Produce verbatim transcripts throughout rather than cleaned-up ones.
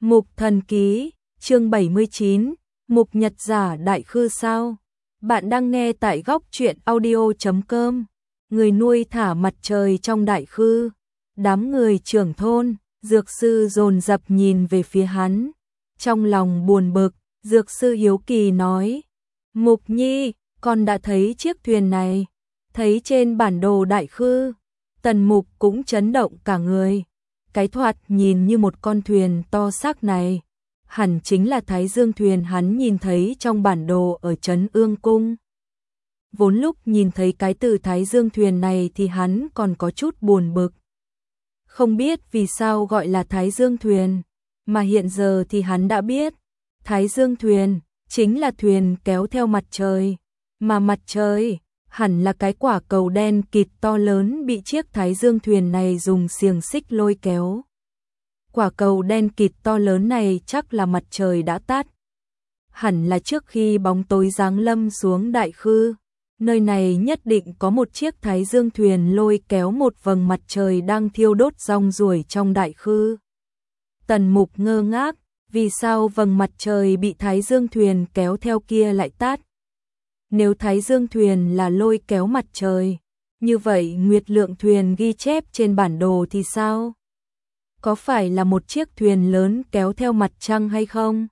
Mục Thần Ký, chương bảy mươi chín, Mục Nhật Giả Đại Khư sao? Bạn đang nghe tại góc truyện audio chấm com. Người nuôi thả mặt trời trong đại khư. Đám người trưởng thôn, dược sư dồn dập nhìn về phía hắn. Trong lòng buồn bực, dược sư hiếu kỳ nói: Mục Nhi, con đã thấy chiếc thuyền này, thấy trên bản đồ đại khư. Tần Mục cũng chấn động cả người. Cái thoạt nhìn như một con thuyền to xác này, hẳn chính là Thái Dương thuyền hắn nhìn thấy trong bản đồ ở Trấn Ương Cung. Vốn lúc nhìn thấy cái từ Thái Dương thuyền này thì hắn còn có chút buồn bực. Không biết vì sao gọi là Thái Dương thuyền, mà hiện giờ thì hắn đã biết. Thái Dương thuyền chính là thuyền kéo theo mặt trời, mà mặt trời hẳn là cái quả cầu đen kịt to lớn bị chiếc Thái Dương thuyền này dùng xiềng xích lôi kéo. Quả cầu đen kịt to lớn này chắc là mặt trời đã tắt. Hẳn là trước khi bóng tối giáng lâm xuống đại khư, nơi này nhất định có một chiếc Thái Dương thuyền lôi kéo một vầng mặt trời đang thiêu đốt rong ruổi trong đại khư. Tần Mục ngơ ngác, vì sao vầng mặt trời bị Thái Dương thuyền kéo theo kia lại tắt? Nếu Thái Dương thuyền là lôi kéo mặt trời, như vậy Nguyệt Lượng thuyền ghi chép trên bản đồ thì sao? Có phải là một chiếc thuyền lớn kéo theo mặt trăng hay không?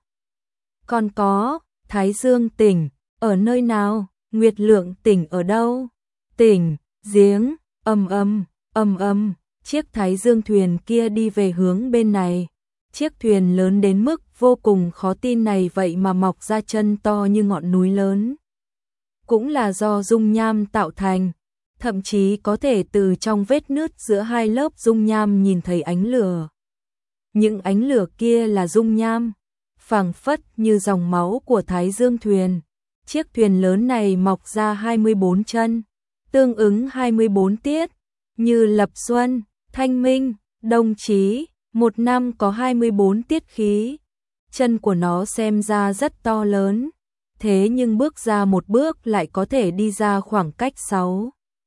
Còn có, Thái Dương tỉnh, ở nơi nào? Nguyệt Lượng tỉnh ở đâu? Tỉnh, giếng, âm âm, âm âm, chiếc Thái Dương thuyền kia đi về hướng bên này. Chiếc thuyền lớn đến mức vô cùng khó tin này vậy mà mọc ra chân to như ngọn núi lớn. Cũng là do dung nham tạo thành, thậm chí có thể từ trong vết nứt giữa hai lớp dung nham nhìn thấy ánh lửa. Những ánh lửa kia là dung nham, phảng phất như dòng máu của Thái Dương thuyền. Chiếc thuyền lớn này mọc ra hai mươi bốn chân, tương ứng hai mươi bốn tiết, như lập xuân, thanh minh, đông chí, một năm có hai mươi bốn tiết khí. Chân của nó xem ra rất to lớn, thế nhưng bước ra một bước lại có thể đi ra khoảng cách sáu,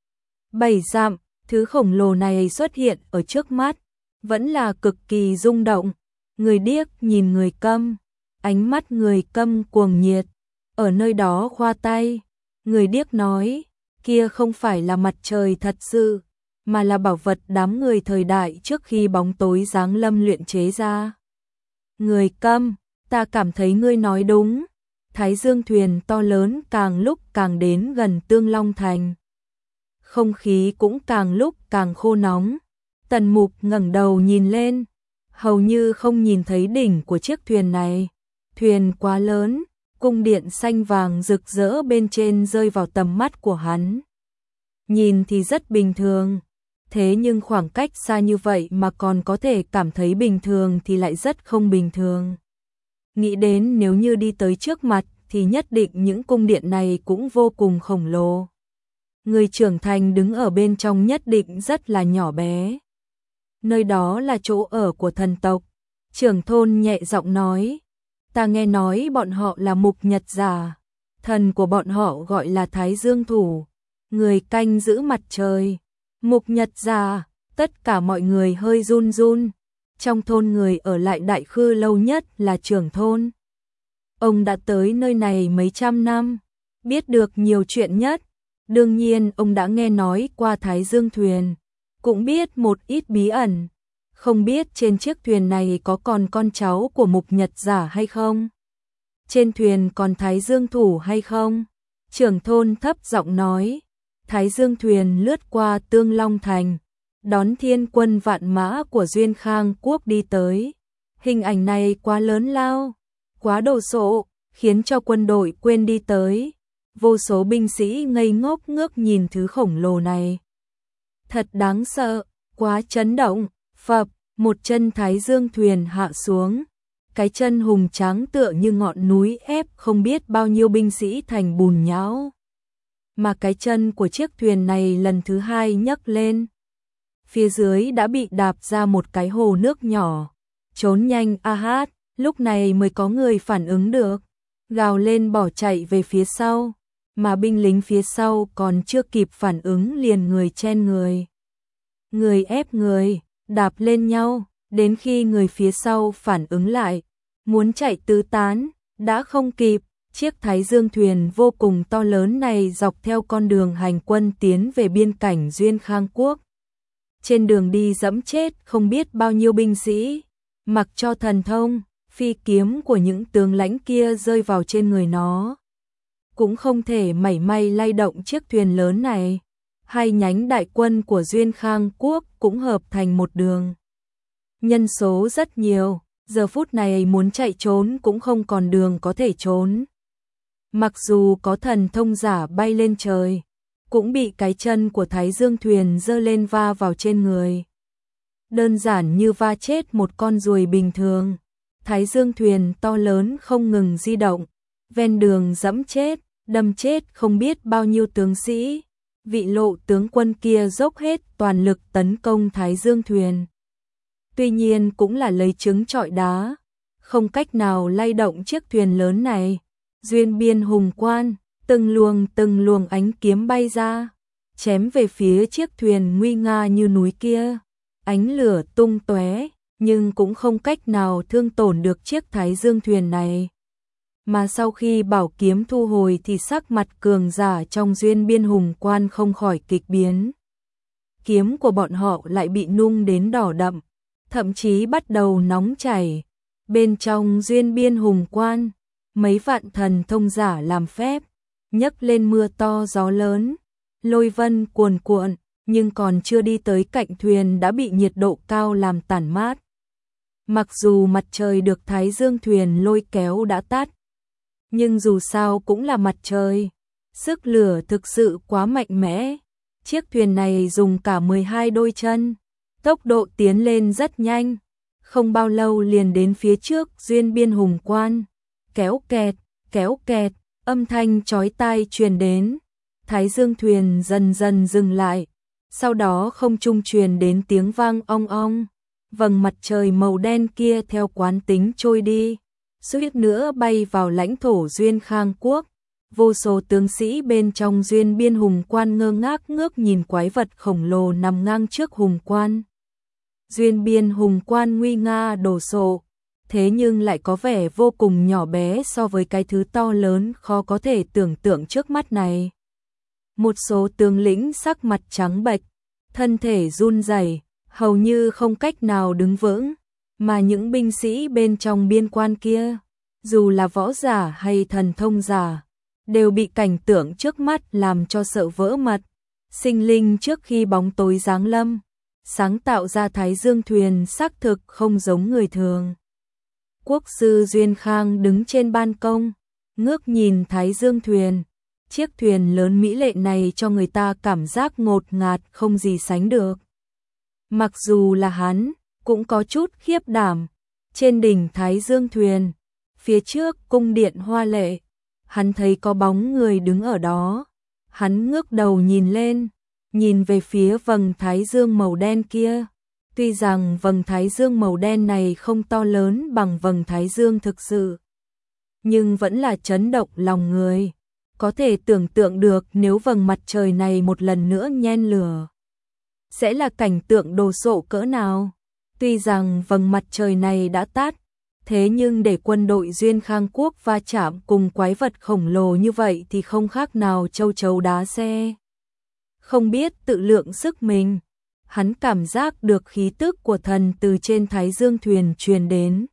bảy dặm. Thứ khổng lồ này xuất hiện ở trước mắt, vẫn là cực kỳ rung động. Người điếc nhìn người câm, ánh mắt người câm cuồng nhiệt, ở nơi đó khoa tay. Người điếc nói, kia không phải là mặt trời thật sự, mà là bảo vật đám người thời đại trước khi bóng tối giáng lâm luyện chế ra. Người câm, ta cảm thấy ngươi nói đúng. Thái Dương thuyền to lớn càng lúc càng đến gần Tương Long Thành. Không khí cũng càng lúc càng khô nóng. Tần Mục ngẩng đầu nhìn lên, hầu như không nhìn thấy đỉnh của chiếc thuyền này. Thuyền quá lớn, cung điện xanh vàng rực rỡ bên trên rơi vào tầm mắt của hắn. Nhìn thì rất bình thường, thế nhưng khoảng cách xa như vậy mà còn có thể cảm thấy bình thường thì lại rất không bình thường. Nghĩ đến nếu như đi tới trước mặt thì nhất định những cung điện này cũng vô cùng khổng lồ. Người trưởng thành đứng ở bên trong nhất định rất là nhỏ bé. Nơi đó là chỗ ở của thần tộc. Trưởng thôn nhẹ giọng nói, ta nghe nói bọn họ là Mục Nhật Giả, thần của bọn họ gọi là Thái Dương Thủ, người canh giữ mặt trời. Mục Nhật Giả, tất cả mọi người hơi run run. Trong thôn người ở lại đại khư lâu nhất là trưởng thôn. Ông đã tới nơi này mấy trăm năm, biết được nhiều chuyện nhất. Đương nhiên ông đã nghe nói qua Thái Dương thuyền, cũng biết một ít bí ẩn. Không biết trên chiếc thuyền này có còn con cháu của Mục Nhật Giả hay không? Trên thuyền còn Thái Dương Thủ hay không? Trưởng thôn thấp giọng nói. Thái Dương thuyền lướt qua Tương Long Thành, đón thiên quân vạn mã của Duyên Khang Quốc đi tới. Hình ảnh này quá lớn lao, quá đồ sộ, khiến cho quân đội quên đi tới. Vô số binh sĩ ngây ngốc ngước nhìn thứ khổng lồ này. Thật đáng sợ, quá chấn động. Phập, một chân Thái Dương thuyền hạ xuống. Cái chân hùng tráng tựa như ngọn núi ép không biết bao nhiêu binh sĩ thành bùn nhão. Mà cái chân của chiếc thuyền này lần thứ hai nhấc lên. Phía dưới đã bị đạp ra một cái hồ nước nhỏ. Trốn nhanh a hát, lúc này mới có người phản ứng được. Gào lên bỏ chạy về phía sau. Mà binh lính phía sau còn chưa kịp phản ứng liền người chen người. Người ép người, đạp lên nhau, Đến khi người phía sau phản ứng lại, muốn chạy tứ tán, đã không kịp. Chiếc Thái Dương thuyền vô cùng to lớn này dọc theo con đường hành quân tiến về biên cảnh Duyên Khang Quốc. Trên đường đi dẫm chết không biết bao nhiêu binh sĩ, mặc cho thần thông, phi kiếm của những tướng lãnh kia rơi vào trên người nó, cũng không thể mảy may lay động chiếc thuyền lớn này. Hai nhánh đại quân của Duyên Khang Quốc cũng hợp thành một đường. Nhân số rất nhiều, giờ phút này muốn chạy trốn cũng không còn đường có thể trốn. Mặc dù có thần thông giả bay lên trời, cũng bị cái chân của Thái Dương thuyền giơ lên va vào trên người. Đơn giản như va chết một con ruồi bình thường. Thái Dương thuyền to lớn không ngừng di động, ven đường dẫm chết, đâm chết không biết bao nhiêu tướng sĩ. Vị Lộ tướng quân kia dốc hết toàn lực tấn công Thái Dương thuyền. Tuy nhiên cũng là lấy trứng trọi đá, không cách nào lay động chiếc thuyền lớn này. Duyên biên hùng quan, từng luồng từng luồng ánh kiếm bay ra, chém về phía chiếc thuyền nguy nga như núi kia. Ánh lửa tung tóe, nhưng cũng không cách nào thương tổn được chiếc Thái Dương thuyền này. Mà sau khi bảo kiếm thu hồi thì sắc mặt cường giả trong duyên biên hùng quan không khỏi kịch biến. Kiếm của bọn họ lại bị nung đến đỏ đậm, thậm chí bắt đầu nóng chảy. Bên trong duyên biên hùng quan, mấy vạn thần thông giả làm phép, nhấc lên mưa to gió lớn, lôi vân cuồn cuộn, nhưng còn chưa đi tới cạnh thuyền đã bị nhiệt độ cao làm tản mát. Mặc dù mặt trời được Thái Dương thuyền lôi kéo đã tắt, nhưng dù sao cũng là mặt trời, sức lửa thực sự quá mạnh mẽ. Chiếc thuyền này dùng cả mười hai đôi chân, tốc độ tiến lên rất nhanh, không bao lâu liền đến phía trước duyên biên hùng quan. Kéo kẹt, kéo kẹt, âm thanh chói tai truyền đến. Thái Dương thuyền dần dần dừng lại, sau đó không trung truyền đến tiếng vang ong ong. Vầng mặt trời màu đen kia theo quán tính trôi đi, suýt nữa bay vào lãnh thổ Duyên Khang Quốc. Vô số tướng sĩ bên trong duyên biên hùng quan ngơ ngác ngước nhìn quái vật khổng lồ nằm ngang trước hùng quan. Duyên biên hùng quan nguy nga đồ sộ, thế nhưng lại có vẻ vô cùng nhỏ bé so với cái thứ to lớn khó có thể tưởng tượng trước mắt này. Một số tướng lĩnh sắc mặt trắng bệch, thân thể run rẩy, hầu như không cách nào đứng vững, mà những binh sĩ bên trong biên quan kia, dù là võ giả hay thần thông giả, đều bị cảnh tượng trước mắt làm cho sợ vỡ mật. Sinh linh trước khi bóng tối giáng lâm, sáng tạo ra Thái Dương thuyền xác thực không giống người thường. Quốc sư Duyên Khang đứng trên ban công, ngước nhìn Thái Dương thuyền. Chiếc thuyền lớn mỹ lệ này cho người ta cảm giác ngột ngạt không gì sánh được. Mặc dù là hắn, cũng có chút khiếp đảm. Trên đỉnh Thái Dương thuyền, phía trước cung điện hoa lệ, hắn thấy có bóng người đứng ở đó. Hắn ngước đầu nhìn lên, nhìn về phía vầng Thái Dương màu đen kia. Tuy rằng vầng Thái Dương màu đen này không to lớn bằng vầng Thái Dương thực sự, nhưng vẫn là chấn động lòng người. Có thể tưởng tượng được nếu vầng mặt trời này một lần nữa nhen lửa, sẽ là cảnh tượng đồ sộ cỡ nào. Tuy rằng vầng mặt trời này đã tắt, thế nhưng để quân đội Duyên Khang Quốc va chạm cùng quái vật khổng lồ như vậy thì không khác nào châu chấu đá xe. Không biết tự lượng sức mình, hắn cảm giác được khí tức của thần từ trên Thái Dương thuyền truyền đến.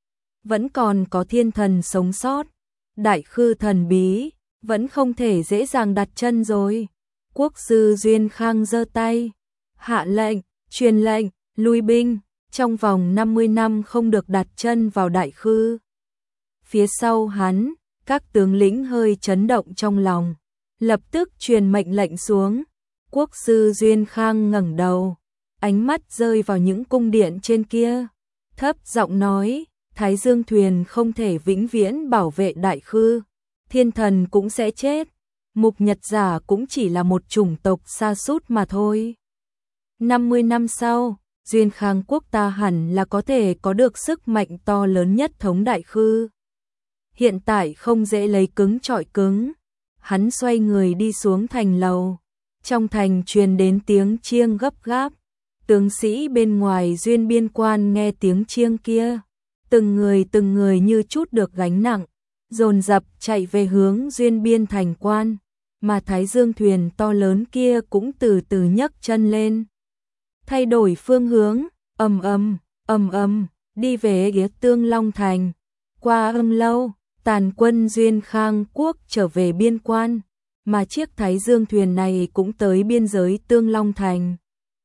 Vẫn còn có thiên thần sống sót, đại khư thần bí, vẫn không thể dễ dàng đặt chân rồi. Quốc sư Duyên Khang giơ tay, hạ lệnh, truyền lệnh, lui binh, trong vòng năm mươi năm không được đặt chân vào đại khư. Phía sau hắn, các tướng lĩnh hơi chấn động trong lòng, lập tức truyền mệnh lệnh xuống. Quốc sư Duyên Khang ngẩng đầu, ánh mắt rơi vào những cung điện trên kia, thấp giọng nói, Thái Dương thuyền không thể vĩnh viễn bảo vệ đại khư, thiên thần cũng sẽ chết, mục nhật giả cũng chỉ là một chủng tộc sa sút mà thôi. năm mươi năm sau, Duyên Khang Quốc ta hẳn là có thể có được sức mạnh to lớn nhất thống đại khư. Hiện tại không dễ lấy cứng trọi cứng. Hắn xoay người đi xuống thành lầu. Trong thành truyền đến tiếng chiêng gấp gáp. Tướng sĩ bên ngoài duyên biên quan nghe tiếng chiêng kia, từng người từng người như chút được gánh nặng, dồn dập chạy về hướng duyên biên thành quan, mà Thái Dương thuyền to lớn kia cũng từ từ nhấc chân lên, thay đổi phương hướng, ầm ầm, ầm ầm, đi về phía Tương Long thành. Qua âm lâu, tàn quân Duyên Khang quốc trở về biên quan, mà chiếc Thái Dương thuyền này cũng tới biên giới Tương Long thành.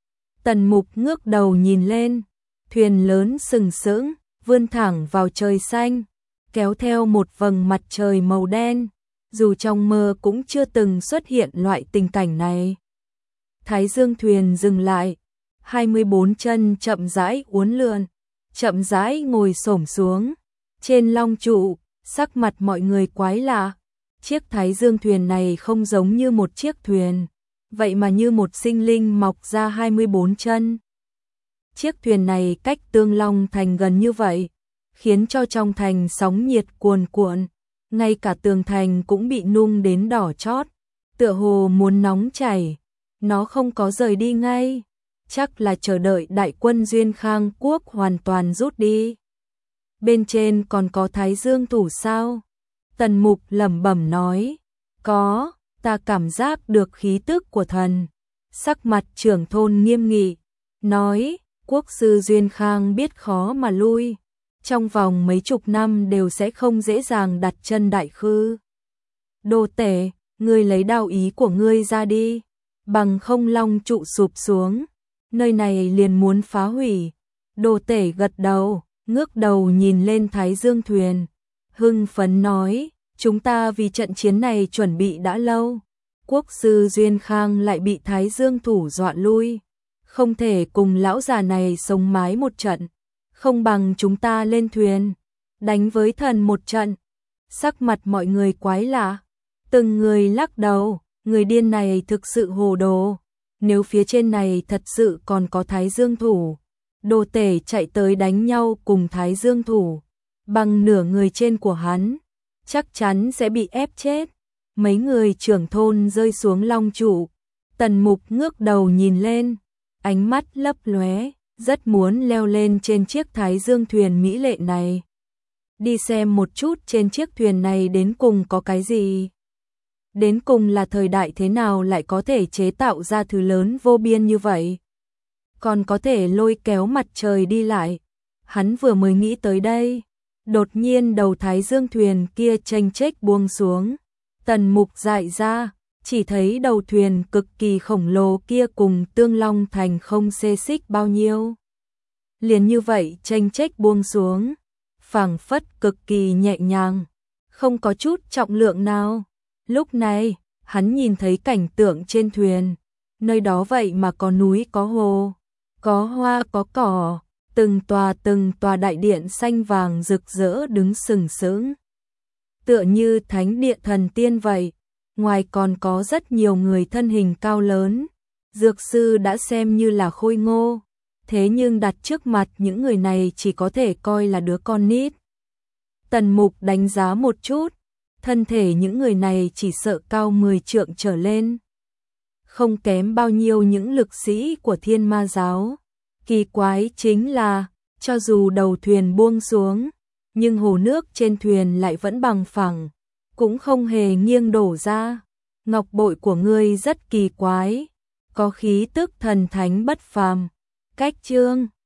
Tần Mục ngước đầu nhìn lên, thuyền lớn sừng sững, vươn thẳng vào trời xanh, kéo theo một vầng mặt trời màu đen, dù trong mơ cũng chưa từng xuất hiện loại tình cảnh này. Thái Dương thuyền dừng lại, hai mươi bốn chân chậm rãi uốn lượn, chậm rãi ngồi xổm xuống, trên long trụ, sắc mặt mọi người quái lạ. Chiếc Thái Dương thuyền này không giống như một chiếc thuyền, vậy mà như một sinh linh mọc ra hai mươi bốn chân. Chiếc thuyền này cách Tương Long thành gần như vậy, khiến cho trong thành sóng nhiệt cuồn cuộn, ngay cả tường thành cũng bị nung đến đỏ chót, tựa hồ muốn nóng chảy. Nó không có rời đi ngay, chắc là chờ đợi đại quân Duyên Khang quốc hoàn toàn rút đi. Bên trên còn có Thái Dương thủ sao? Tần Mục lẩm bẩm nói, có, ta cảm giác được khí tức của thần. Sắc mặt trưởng thôn nghiêm nghị, nói, quốc sư Duyên Khang biết khó mà lui, trong vòng mấy chục năm đều sẽ không dễ dàng đặt chân đại khư. Đồ tể, ngươi lấy đạo ý của ngươi ra đi, bằng không long trụ sụp xuống, nơi này liền muốn phá hủy. Đồ tể gật đầu, ngước đầu nhìn lên Thái Dương thuyền, hưng phấn nói, chúng ta vì trận chiến này chuẩn bị đã lâu, quốc sư Duyên Khang lại bị Thái Dương thủ dọa lui, không thể cùng lão già này sống mái một trận, không bằng chúng ta lên thuyền, đánh với thần một trận. Sắc mặt mọi người quái lạ, từng người lắc đầu, người điên này thực sự hồ đồ, nếu phía trên này thật sự còn có Thái Dương thủ, đồ tể chạy tới đánh nhau cùng Thái Dương thủ, bằng nửa người trên của hắn, chắc chắn sẽ bị ép chết. Mấy người trưởng thôn rơi xuống long trụ, Tần Mục ngước đầu nhìn lên, ánh mắt lấp lóe, rất muốn leo lên trên chiếc Thái Dương thuyền mỹ lệ này, đi xem một chút trên chiếc thuyền này đến cùng có cái gì. Đến cùng là thời đại thế nào lại có thể chế tạo ra thứ lớn vô biên như vậy, còn có thể lôi kéo mặt trời đi lại. Hắn vừa mới nghĩ tới đây, đột nhiên đầu Thái Dương thuyền kia chênh chếch buông xuống. Tần Mục dại ra, chỉ thấy đầu thuyền cực kỳ khổng lồ kia cùng Tương Long thành không xê xích bao nhiêu. Liền như vậy chênh chếch buông xuống, phảng phất cực kỳ nhẹ nhàng, không có chút trọng lượng nào. Lúc này, hắn nhìn thấy cảnh tượng trên thuyền, nơi đó vậy mà có núi có hồ, có hoa có cỏ, từng tòa từng tòa đại điện xanh vàng rực rỡ đứng sừng sững, tựa như thánh địa thần tiên vậy. Ngoài còn có rất nhiều người thân hình cao lớn, dược sư đã xem như là khôi ngô, thế nhưng đặt trước mặt những người này chỉ có thể coi là đứa con nít. Tần Mục đánh giá một chút, thân thể những người này chỉ sợ cao mười trượng trở lên, không kém bao nhiêu những lực sĩ của Thiên Ma giáo. Kỳ quái chính là, cho dù đầu thuyền buông xuống, nhưng hồ nước trên thuyền lại vẫn bằng phẳng, cũng không hề nghiêng đổ ra. Ngọc bội của ngươi rất kỳ quái, có khí tức thần thánh bất phàm. Cách chương